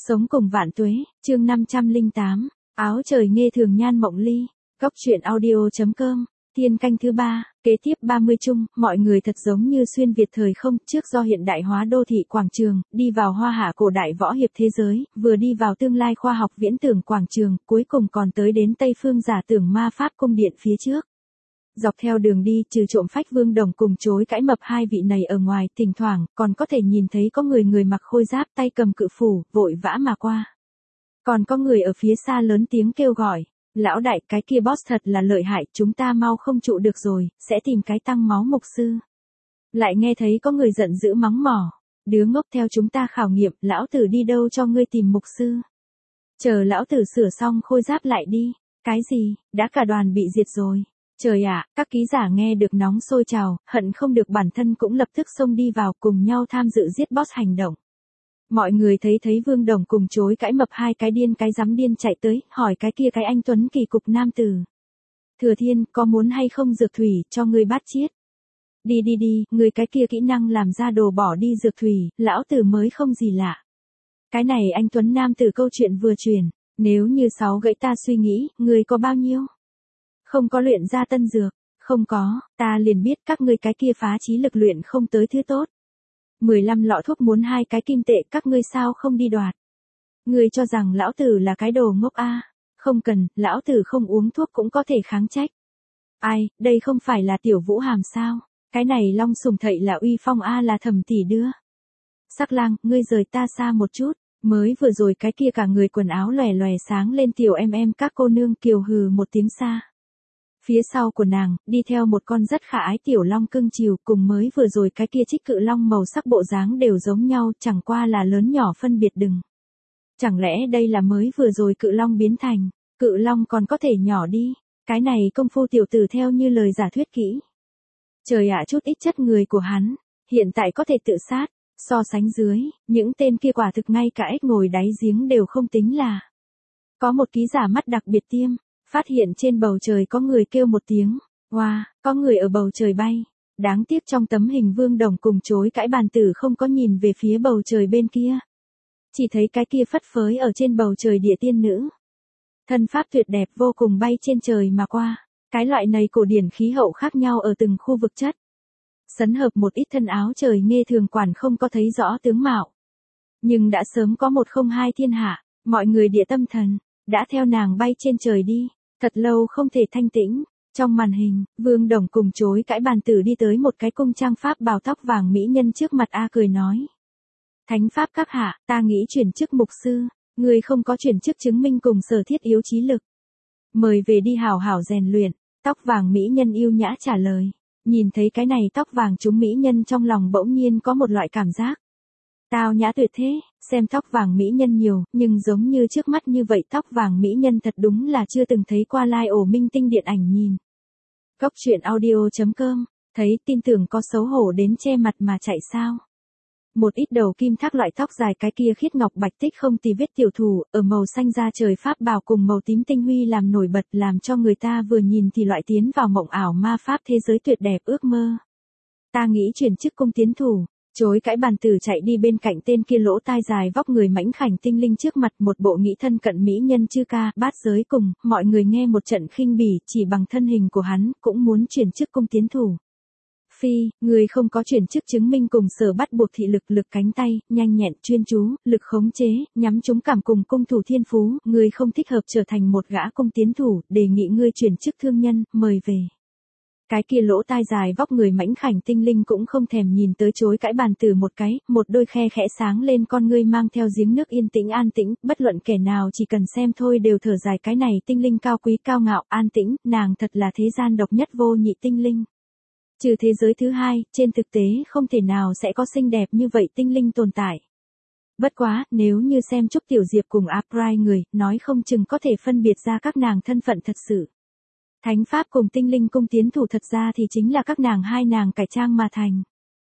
Sống cùng vạn tuế, chương 508, áo trời nghe thường nhan mộng ly, góc truyện audio.com, thiên canh thứ 3, kế tiếp 30 chung, mọi người thật giống như xuyên Việt thời không, trước do hiện đại hóa đô thị quảng trường, đi vào hoa hạ cổ đại võ hiệp thế giới, vừa đi vào tương lai khoa học viễn tưởng quảng trường, cuối cùng còn tới đến Tây phương giả tưởng ma pháp cung điện phía trước. Dọc theo đường đi, trừ trộm phách Vương Đồng cùng chối cãi mập hai vị này ở ngoài, thỉnh thoảng, còn có thể nhìn thấy có người mặc khôi giáp tay cầm cự phủ, vội vã mà qua. Còn có người ở phía xa lớn tiếng kêu gọi, lão đại, cái kia boss thật là lợi hại, chúng ta mau không trụ được rồi, sẽ tìm cái tăng máu mục sư. Lại nghe thấy có người giận dữ mắng mỏ, đứa ngốc theo chúng ta khảo nghiệm, lão tử đi đâu cho ngươi tìm mục sư. Chờ lão tử sửa xong khôi giáp lại đi, cái gì, đã cả đoàn bị diệt rồi. Trời ạ, các ký giả nghe được nóng sôi trào, hận không được bản thân cũng lập tức xông đi vào cùng nhau tham dự giết boss hành động. Mọi người thấy Vương Đồng cùng chối cãi mập hai cái điên cái dám điên chạy tới, hỏi cái kia cái anh tuấn kỳ cục nam tử. Thừa Thiên, có muốn hay không dược thủy, cho ngươi bát chiết. Đi, người cái kia kỹ năng làm ra đồ bỏ đi dược thủy, lão tử mới không gì lạ. Cái này anh tuấn nam tử câu chuyện vừa truyền, nếu như 6 gãy ta suy nghĩ, người có bao nhiêu? Không có luyện ra tân dược, không có, ta liền biết các ngươi cái kia phá trí lực luyện không tới thứ tốt. 15 lọ thuốc muốn 2 cái kim tệ, các ngươi sao không đi đoạt? Ngươi cho rằng lão tử là cái đồ ngốc a? Không cần, lão tử không uống thuốc cũng có thể kháng trách. Ai, đây không phải là Tiểu Vũ Hàm sao? Cái này Long Sùng Thậy là Uy Phong a, là Thẩm tỷ đưa. Sắc Lang, ngươi rời ta xa một chút. Mới vừa rồi cái kia cả người quần áo lòe lòe sáng lên tiểu em các cô nương kiều hừ một tiếng xa. Phía sau của nàng, đi theo một con rất khả ái tiểu long cưng chiều, cùng mới vừa rồi cái kia trích cự long màu sắc bộ dáng đều giống nhau, chẳng qua là lớn nhỏ phân biệt đừng. Chẳng lẽ đây là mới vừa rồi cự long biến thành, cự long còn có thể nhỏ đi, cái này công phu tiểu tử theo như lời giả thuyết kỹ. Trời ạ, chút ít chất người của hắn, hiện tại có thể tự sát, so sánh dưới, những tên kia quả thực ngay cả ếch ngồi đáy giếng đều không tính là. Có một ký giả mắt đặc biệt tiêm. Phát hiện trên bầu trời có người kêu một tiếng, wow, có người ở bầu trời bay. Đáng tiếc trong tấm hình Vương Đồng cùng chối cãi bàn tử không có nhìn về phía bầu trời bên kia. Chỉ thấy cái kia phất phới ở trên bầu trời địa tiên nữ. Thân pháp tuyệt đẹp vô cùng bay trên trời mà qua. Cái loại này cổ điển khí hậu khác nhau ở từng khu vực chất. Sấn hợp một ít thân áo trời nghe thường quản không có thấy rõ tướng mạo. Nhưng đã sớm có 102 thiên hạ, mọi người địa tâm thần, đã theo nàng bay trên trời đi. Thật lâu không thể thanh tĩnh, trong màn hình, Vương Đồng cùng chối cãi bàn tử đi tới một cái cung trang pháp bào tóc vàng mỹ nhân trước mặt A cười nói. Thánh pháp các hạ, ta nghĩ chuyển chức mục sư, người không có chuyển chức chứng minh cùng sở thiết yếu trí lực. Mời về đi hảo hảo rèn luyện, tóc vàng mỹ nhân yêu nhã trả lời. Nhìn thấy cái này tóc vàng chúng mỹ nhân trong lòng bỗng nhiên có một loại cảm giác. Tao nhã tuyệt thế, xem tóc vàng mỹ nhân nhiều, nhưng giống như trước mắt như vậy tóc vàng mỹ nhân thật đúng là chưa từng thấy qua live ổ minh tinh điện ảnh nhìn. Góc truyện audio.com, thấy tin tưởng có xấu hổ đến che mặt mà chạy sao. Một ít đầu kim thác loại tóc dài cái kia khiết ngọc bạch tích không tì vết tiểu thủ, ở màu xanh da trời pháp bào cùng màu tím tinh huy làm nổi bật làm cho người ta vừa nhìn thì loại tiến vào mộng ảo ma pháp thế giới tuyệt đẹp ước mơ. Ta nghĩ chuyển chức cung tiến thủ. Chối cãi bàn tử chạy đi bên cạnh tên kia lỗ tai dài vóc người mãnh khảnh tinh linh trước mặt một bộ nghĩ thân cận mỹ nhân chư ca, bát giới cùng, mọi người nghe một trận khinh bỉ, chỉ bằng thân hình của hắn, cũng muốn chuyển chức cung tiến thủ. Phi, người không có chuyển chức chứng minh cùng sở bắt buộc thị lực cánh tay, nhanh nhẹn, chuyên chú, lực khống chế, nhắm trúng cảm cùng cung thủ thiên phú, người không thích hợp trở thành một gã cung tiến thủ, đề nghị ngươi chuyển chức thương nhân, mời về. Cái kia lỗ tai dài vóc người mãnh khảnh tinh linh cũng không thèm nhìn tới chối cãi bàn tử một cái, một đôi khe khẽ sáng lên con ngươi mang theo giếng nước yên tĩnh an tĩnh, bất luận kẻ nào chỉ cần xem thôi đều thở dài cái này tinh linh cao quý cao ngạo an tĩnh, nàng thật là thế gian độc nhất vô nhị tinh linh. Trừ thế giới thứ hai, trên thực tế không thể nào sẽ có xinh đẹp như vậy tinh linh tồn tại. Bất quá, nếu như xem Trúc Tiểu Diệp cùng April người, nói không chừng có thể phân biệt ra các nàng thân phận thật sự. Thánh pháp cùng tinh linh cung tiến thủ thật ra thì chính là các nàng hai nàng cải trang mà thành.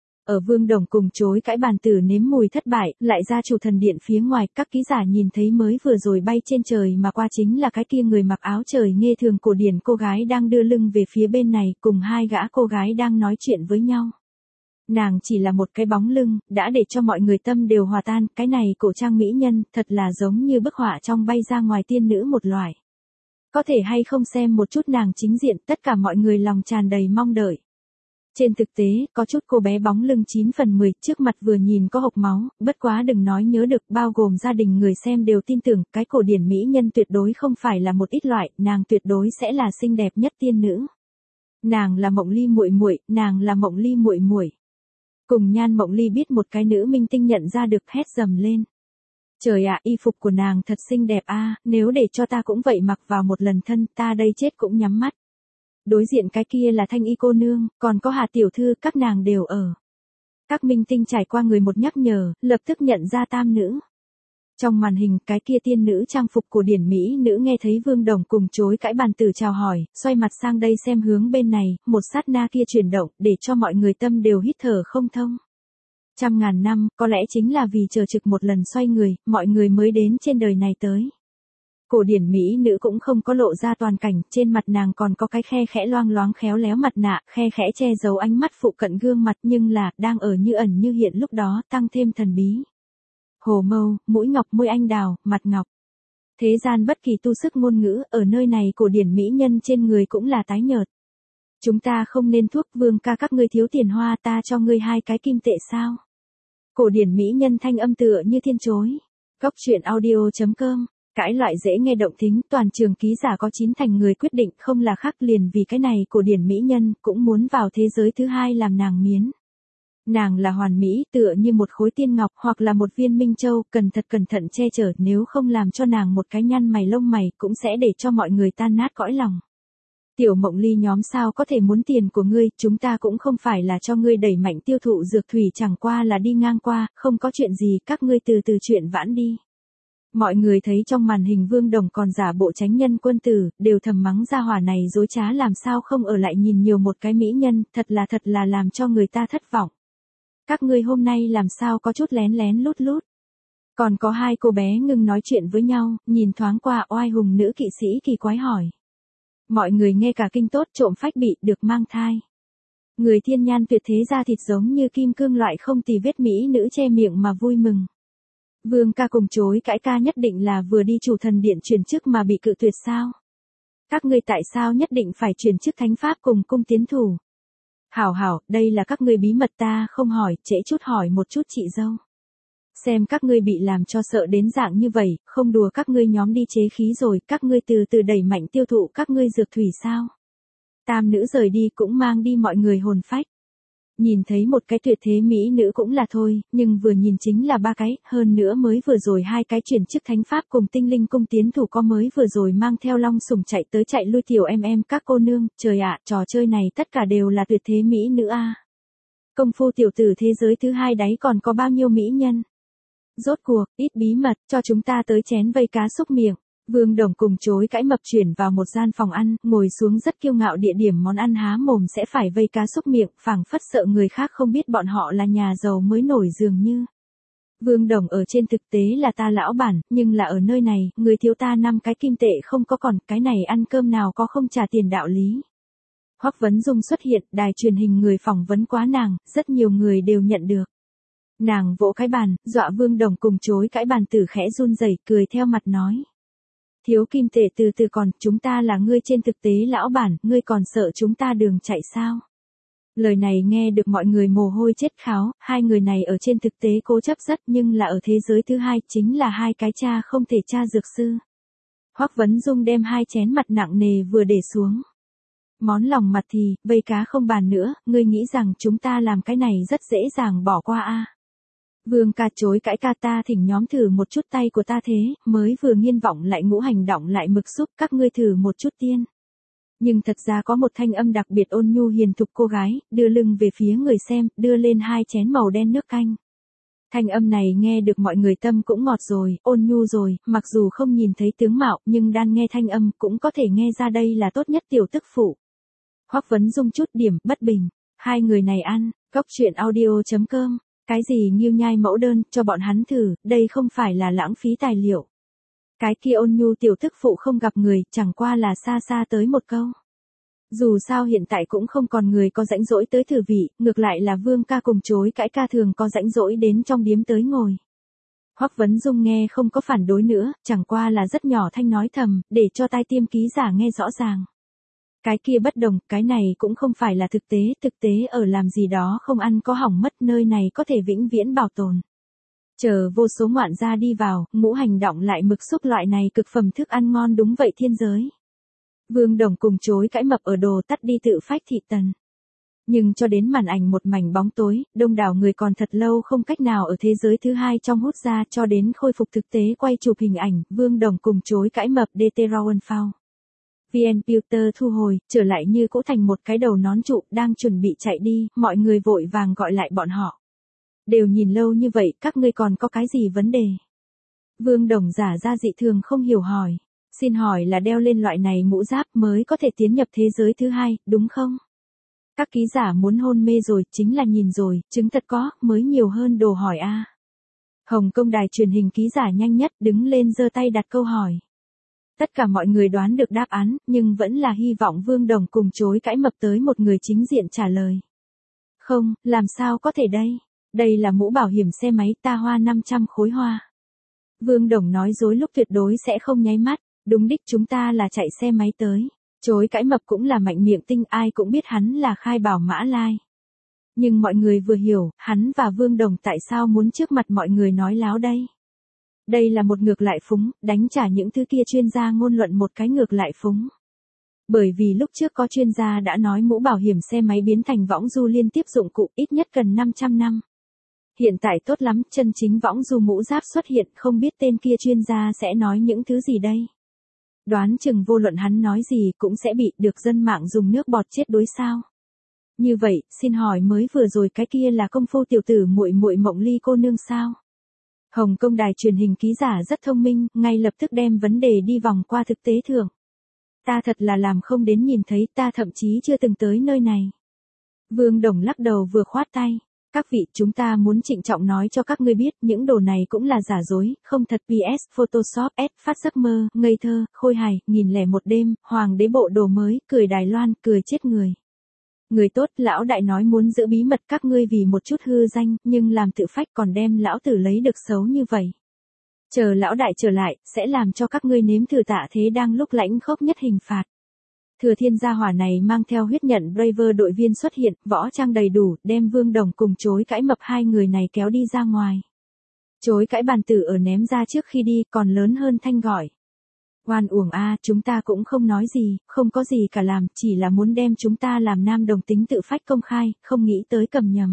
Ở Vương Đồng cùng chối cãi bàn tử nếm mùi thất bại, lại ra chủ thần điện phía ngoài, các ký giả nhìn thấy mới vừa rồi bay trên trời mà qua chính là cái kia người mặc áo trời nghe thường cổ điển cô gái đang đưa lưng về phía bên này, cùng hai gã cô gái đang nói chuyện với nhau. Nàng chỉ là một cái bóng lưng, đã để cho mọi người tâm đều hòa tan, cái này cổ trang mỹ nhân, thật là giống như bức họa trong bay ra ngoài tiên nữ một loại. Có thể hay không xem một chút nàng chính diện, tất cả mọi người lòng tràn đầy mong đợi. Trên thực tế, có chút cô bé bóng lưng 9 phần 10, trước mặt vừa nhìn có hộc máu, bất quá đừng nói nhớ được, bao gồm gia đình người xem đều tin tưởng, cái cổ điển mỹ nhân tuyệt đối không phải là một ít loại, nàng tuyệt đối sẽ là xinh đẹp nhất tiên nữ. Nàng là Mộng Ly muội muội, nàng là Mộng Ly muội muội. Cùng Nhan Mộng Ly biết một cái nữ minh tinh nhận ra được, hét dầm lên. Trời ạ, y phục của nàng thật xinh đẹp a, nếu để cho ta cũng vậy mặc vào một lần thân, ta đây chết cũng nhắm mắt. Đối diện cái kia là Thanh Y cô nương, còn có Hà tiểu thư, các nàng đều ở. Các minh tinh trải qua người một nhắc nhở, lập tức nhận ra tam nữ. Trong màn hình, cái kia tiên nữ trang phục cổ điển mỹ nữ nghe thấy Vương Đồng cùng chối cãi bàn tử chào hỏi, xoay mặt sang đây xem hướng bên này, một sát na kia chuyển động, để cho mọi người tâm đều hít thở không thông. Trăm ngàn năm, có lẽ chính là vì chờ trực một lần xoay người, mọi người mới đến trên đời này tới. Cổ điển mỹ nữ cũng không có lộ ra toàn cảnh, trên mặt nàng còn có cái khe khẽ loang loáng khéo léo mặt nạ, khe khẽ che giấu ánh mắt phụ cận gương mặt, nhưng là, đang ở như ẩn như hiện lúc đó, tăng thêm thần bí. Hồ mâu, mũi ngọc, môi anh đào, mặt ngọc. Thế gian bất kỳ tu sức ngôn ngữ, ở nơi này cổ điển mỹ nhân trên người cũng là tái nhợt. Chúng ta không nên thuốc, Vương ca các ngươi thiếu tiền hoa, ta cho ngươi 2 cái kim tệ sao? Cổ điển mỹ nhân thanh âm tựa như thiên chối. Góc truyện audio.com. Cãi loại dễ nghe động tính, toàn trường ký giả có 9 thành người quyết định không là khác liền vì cái này cổ điển mỹ nhân cũng muốn vào thế giới thứ hai làm nàng miến. Nàng là hoàn mỹ, tựa như một khối tiên ngọc hoặc là một viên minh châu, cần thật cẩn thận che chở, nếu không làm cho nàng một cái nhăn mày lông mày cũng sẽ để cho mọi người tan nát cõi lòng. Tiểu Mộng Ly nhóm sao có thể muốn tiền của ngươi, chúng ta cũng không phải là cho ngươi đẩy mạnh tiêu thụ dược thủy, chẳng qua là đi ngang qua, không có chuyện gì, các ngươi từ từ chuyện vãn đi. Mọi người thấy trong màn hình Vương Đồng còn giả bộ tránh nhân quân tử, đều thầm mắng gia hỏa này dối trá làm sao không ở lại nhìn nhiều một cái mỹ nhân, thật là làm cho người ta thất vọng. Các ngươi hôm nay làm sao có chút lén lén lút lút. Còn có 2 cô bé ngừng nói chuyện với nhau, nhìn thoáng qua oai hùng nữ kỵ sĩ kỳ quái hỏi. Mọi người nghe cả kinh tốt, trộm phách bị, được mang thai. Người thiên nhan tuyệt thế ra thịt giống như kim cương loại không tì vết mỹ nữ che miệng mà vui mừng. Vương ca cùng chối cãi ca nhất định là vừa đi chủ thần điện truyền chức mà bị cự tuyệt sao? Các ngươi tại sao nhất định phải truyền chức thánh pháp cùng cung tiến thủ? Hảo, đây là các ngươi bí mật ta không hỏi, trễ chút hỏi một chút chị dâu. Xem các ngươi bị làm cho sợ đến dạng như vậy, không đùa các ngươi nhóm đi chế khí rồi, các ngươi từ từ đẩy mạnh tiêu thụ các ngươi dược thủy sao? Tam nữ rời đi cũng mang đi mọi người hồn phách. Nhìn thấy một cái tuyệt thế mỹ nữ cũng là thôi, nhưng vừa nhìn chính là 3 cái, hơn nữa mới vừa rồi 2 cái chuyển chức thánh pháp cùng tinh linh cung tiến thủ có mới vừa rồi mang theo long sủng chạy tới chạy lui tiểu em các cô nương, trời ạ, trò chơi này tất cả đều là tuyệt thế mỹ nữ a. Công phu tiểu tử thế giới thứ hai đáy còn có bao nhiêu mỹ nhân? Rốt cuộc, ít bí mật, cho chúng ta tới chén vây cá xúc miệng. Vương Đồng cùng chối cãi mập chuyển vào một gian phòng ăn, ngồi xuống rất kiêu ngạo địa điểm món ăn há mồm sẽ phải vây cá xúc miệng, phảng phất sợ người khác không biết bọn họ là nhà giàu mới nổi dường như. Vương Đồng ở trên thực tế là ta lão bản, nhưng là ở nơi này, người thiếu ta 5 cái kim tệ không có còn, cái này ăn cơm nào có không trả tiền đạo lý. Hoắc Vấn Dung xuất hiện, đài truyền hình người phỏng vấn quá nàng, rất nhiều người đều nhận được. Nàng vỗ cái bàn, dọa Vương Đồng cùng chối cãi bàn tử khẽ run rẩy, cười theo mặt nói. Thiếu kim tệ từ từ còn, chúng ta là ngươi trên thực tế lão bản, ngươi còn sợ chúng ta đường chạy sao? Lời này nghe được mọi người mồ hôi chết kháo, 2 người này ở trên thực tế cố chấp rất nhưng là ở thế giới thứ hai chính là 2 cái cha không thể cha dược sư. Hoắc Vấn Dung đem 2 chén mặt nặng nề vừa để xuống. Món lòng mặt thì, vây cá không bàn nữa, ngươi nghĩ rằng chúng ta làm cái này rất dễ dàng bỏ qua a? Vương ca chối cãi ca ta thỉnh nhóm thử một chút tay của ta thế, mới vừa nghiên vọng lại ngũ hành động lại mực xúc các ngươi thử một chút tiên. Nhưng thật ra có một thanh âm đặc biệt ôn nhu hiền thục cô gái, đưa lưng về phía người xem, đưa lên 2 chén màu đen nước canh. Thanh âm này nghe được mọi người tâm cũng ngọt rồi, ôn nhu rồi, mặc dù không nhìn thấy tướng mạo, nhưng đan nghe thanh âm cũng có thể nghe ra đây là tốt nhất tiểu tức phụ. Hoắc Vấn Dung chút điểm, bất bình. 2 người này ăn, góc truyện audio.com. Cái gì nghiêu nhai mẫu đơn, cho bọn hắn thử, đây không phải là lãng phí tài liệu. Cái kia ôn nhu tiểu tức phụ không gặp người, chẳng qua là xa xa tới một câu. Dù sao hiện tại cũng không còn người có rãnh rỗi tới thử vị, ngược lại là Vương ca cùng chối cãi ca thường có rãnh rỗi đến trong điếm tới ngồi. Hoắc Vấn Dung nghe không có phản đối nữa, chẳng qua là rất nhỏ thanh nói thầm, để cho tai tiêm ký giả nghe rõ ràng. Cái kia bất đồng, cái này cũng không phải là thực tế ở làm gì đó không ăn có hỏng mất, nơi này có thể vĩnh viễn bảo tồn. Chờ vô số ngoạn gia đi vào, ngũ hành động lại mực xúc loại này cực phẩm thức ăn ngon đúng vậy thiên giới. Vương Đồng cùng chối cãi mập ở đồ tắt đi tự phách thị tần. Nhưng cho đến màn ảnh một mảnh bóng tối, đông đảo người còn thật lâu không cách nào ở thế giới thứ hai trong hút ra cho đến khôi phục thực tế quay chụp hình ảnh, Vương Đồng cùng chối cãi mập DT Rowan Phao. VN thu hồi, trở lại như cũ thành một cái đầu nón trụ, đang chuẩn bị chạy đi, mọi người vội vàng gọi lại bọn họ. Đều nhìn lâu như vậy, các ngươi còn có cái gì vấn đề? Vương Đồng giả ra dị thường không hiểu hỏi. Xin hỏi là đeo lên loại này mũ giáp mới có thể tiến nhập thế giới thứ hai, đúng không? Các ký giả muốn hôn mê rồi, chính là nhìn rồi, chứng thật có, mới nhiều hơn đồ hỏi a. Hồng Kông đài truyền hình ký giả nhanh nhất đứng lên giơ tay đặt câu hỏi. Tất cả mọi người đoán được đáp án, nhưng vẫn là hy vọng Vương Đồng cùng chối cãi mập tới một người chính diện trả lời. Không, làm sao có thể đây? Đây là mũ bảo hiểm xe máy, ta hoa 500 khối hoa. Vương Đồng nói dối lúc tuyệt đối sẽ không nháy mắt, đúng đích chúng ta là chạy xe máy tới. Chối cãi mập cũng là mạnh miệng tinh, ai cũng biết hắn là khai bảo Mã Lai. Nhưng mọi người vừa hiểu, hắn và Vương Đồng tại sao muốn trước mặt mọi người nói láo đây. Đây là một ngược lại phúng, đánh trả những thứ kia chuyên gia ngôn luận một cái ngược lại phúng. Bởi vì lúc trước có chuyên gia đã nói mũ bảo hiểm xe máy biến thành võng du liên tiếp dụng cụ ít nhất cần 500 năm. Hiện tại tốt lắm, chân chính võng du mũ giáp xuất hiện, không biết tên kia chuyên gia sẽ nói những thứ gì đây. Đoán chừng vô luận hắn nói gì cũng sẽ bị được dân mạng dùng nước bọt chết đuối sao. Như vậy, xin hỏi mới vừa rồi cái kia là công phu tiểu tử muội muội Mộng Ly cô nương sao? Hồng Kông đài truyền hình ký giả rất thông minh, ngay lập tức đem vấn đề đi vòng qua thực tế thường. Ta thật là làm không đến nhìn thấy, ta thậm chí chưa từng tới nơi này. Vương Đồng lắc đầu vừa khoát tay. Các vị, chúng ta muốn trịnh trọng nói cho các ngươi biết, những đồ này cũng là giả dối, không thật. PS, Photoshop, phát giấc mơ, ngây thơ, khôi hài, 1001 đêm, hoàng đế bộ đồ mới, cười Đài Loan, cười chết người. Người tốt, lão đại nói muốn giữ bí mật các ngươi vì một chút hư danh, nhưng làm tự phách còn đem lão tử lấy được xấu như vậy. Chờ lão đại trở lại, sẽ làm cho các ngươi nếm thử tạ thế đang lúc lãnh khốc nhất hình phạt. Thừa Thiên gia hỏa này mang theo huyết nhận Braver đội viên xuất hiện, võ trang đầy đủ, đem Vương Đồng cùng chối cãi mập hai người này kéo đi ra ngoài. Chối cãi bàn tử ở ném ra trước khi đi, còn lớn hơn thanh gọi. Oan uổng a, chúng ta cũng không nói gì, không có gì cả làm, chỉ là muốn đem chúng ta làm nam đồng tính tự phách công khai, không nghĩ tới cầm nhầm.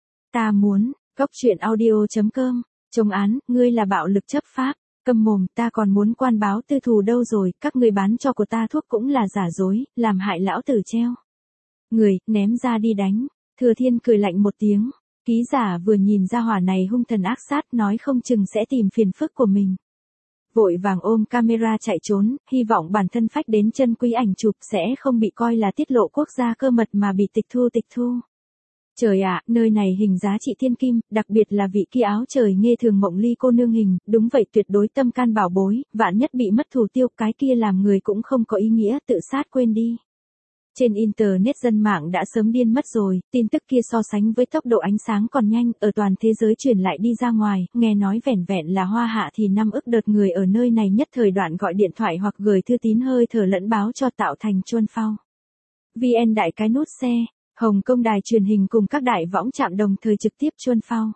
Ta muốn, góc truyện audio.com, chống án, ngươi là bạo lực chấp pháp. Câm mồm, ta còn muốn quan báo tư thù đâu rồi, các người bán cho của ta thuốc cũng là giả dối, làm hại lão tử treo. Người, ném ra đi đánh. Thừa Thiên cười lạnh một tiếng. Ký giả vừa nhìn ra hỏa này hung thần ác sát, nói không chừng sẽ tìm phiền phức của mình. Vội vàng ôm camera chạy trốn, hy vọng bản thân phách đến chân quý ảnh chụp sẽ không bị coi là tiết lộ quốc gia cơ mật mà bị tịch thu. Trời ạ, nơi này hình giá trị thiên kim, đặc biệt là vị kia áo trời nghe thường Mộng Ly cô nương hình, đúng vậy tuyệt đối tâm can bảo bối, vạn nhất bị mất thủ tiêu, cái kia làm người cũng không có ý nghĩa, tự sát quên đi. Trên internet dân mạng đã sớm điên mất rồi, tin tức kia so sánh với tốc độ ánh sáng còn nhanh, ở toàn thế giới truyền lại đi ra ngoài, nghe nói vẻn vẹn là Hoa Hạ thì 5 ức đợt người ở nơi này nhất thời đoạn gọi điện thoại hoặc gửi thư tín hơi thở lẫn báo cho tạo thành chuôn phao. VN đại cái nút xe. Hồng Kông đài truyền hình cùng các đại võng trạm đồng thời trực tiếp chuôn phao.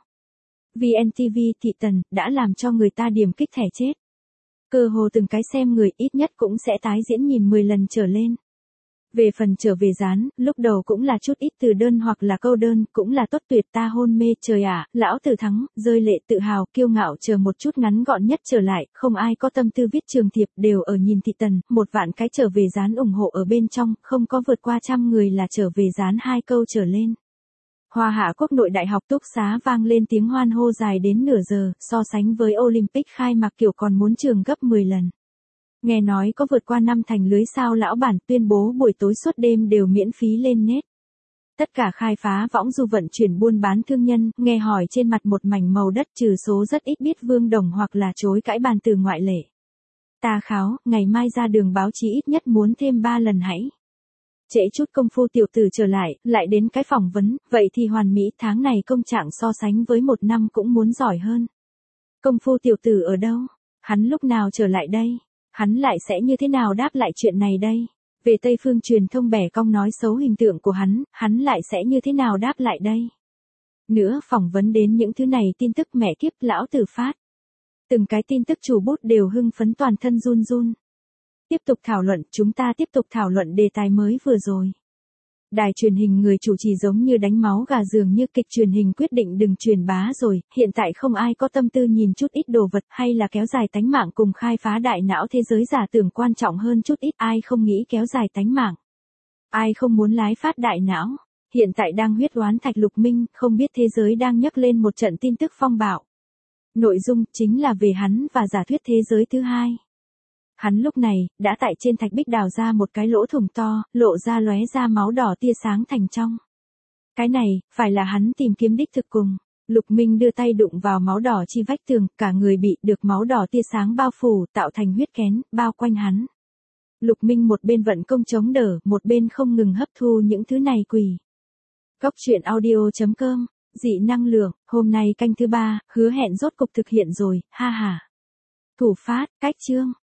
VNTV thị tần đã làm cho người ta điểm kích thẻ chết. Cơ hồ từng cái xem người ít nhất cũng sẽ tái diễn nhìn 10 lần trở lên. Về phần trở về dán, lúc đầu cũng là chút ít từ đơn hoặc là câu đơn, cũng là tốt tuyệt ta hôn mê trời ạ, lão tử thắng, rơi lệ tự hào, kiêu ngạo chờ một chút ngắn gọn nhất trở lại, không ai có tâm tư viết trường thiệp, đều ở nhìn thị tần, 1 vạn cái trở về dán ủng hộ ở bên trong, không có vượt qua 100 người là trở về dán 2 câu trở lên. Hoa Hạ Quốc nội đại học túc xá vang lên tiếng hoan hô dài đến nửa giờ, so sánh với Olympic khai mạc kiểu còn muốn trường gấp 10 lần. Nghe nói có vượt qua 5 thành lưới sao lão bản tuyên bố buổi tối suốt đêm đều miễn phí lên net. Tất cả khai phá võng du vận chuyển buôn bán thương nhân, nghe hỏi trên mặt một mảnh màu đất trừ số rất ít biết Vương Đồng hoặc là chối cãi bàn từ ngoại lệ. Ta kháo, ngày mai ra đường báo chí ít nhất muốn thêm 3 lần hãy. trễ chút công phu tiểu tử trở lại đến cái phỏng vấn, vậy thì hoàn mỹ, tháng này công trạng so sánh với một năm cũng muốn giỏi hơn. Công phu tiểu tử ở đâu? Hắn lúc nào trở lại đây? Hắn lại sẽ như thế nào đáp lại chuyện này đây? Về Tây phương truyền thông bẻ cong nói xấu hình tượng của hắn lại sẽ như thế nào đáp lại đây? Nữa phỏng vấn đến những thứ này tin tức mẹ kiếp lão tử phát. Từng cái tin tức chủ bút đều hưng phấn toàn thân run run. Tiếp tục thảo luận, chúng ta tiếp tục thảo luận đề tài mới vừa rồi. Đài truyền hình người chủ trì giống như đánh máu gà dường như kịch truyền hình quyết định đừng truyền bá rồi, hiện tại không ai có tâm tư nhìn chút ít đồ vật hay là kéo dài tánh mạng cùng khai phá đại não thế giới giả tưởng quan trọng hơn chút ít, ai không nghĩ kéo dài tánh mạng. Ai không muốn lái phát đại não, hiện tại đang huyết oán Thạch Lục Minh, không biết thế giới đang nhấc lên một trận tin tức phong bạo. Nội dung chính là về hắn và giả thuyết thế giới thứ hai. Hắn lúc này, đã tại trên thạch bích đào ra một cái lỗ thủng to, lộ ra lóe ra máu đỏ tia sáng thành trong. Cái này, phải là hắn tìm kiếm đích thực cùng. Lục Minh đưa tay đụng vào máu đỏ chi vách tường, cả người bị được máu đỏ tia sáng bao phủ, tạo thành huyết kén, bao quanh hắn. Lục Minh một bên vận công chống đỡ, một bên không ngừng hấp thu những thứ này quỷ. Góc truyện audio.com, dị năng lượng, hôm nay canh thứ 3, hứa hẹn rốt cục thực hiện rồi, ha ha. Thủ phát, cách chương.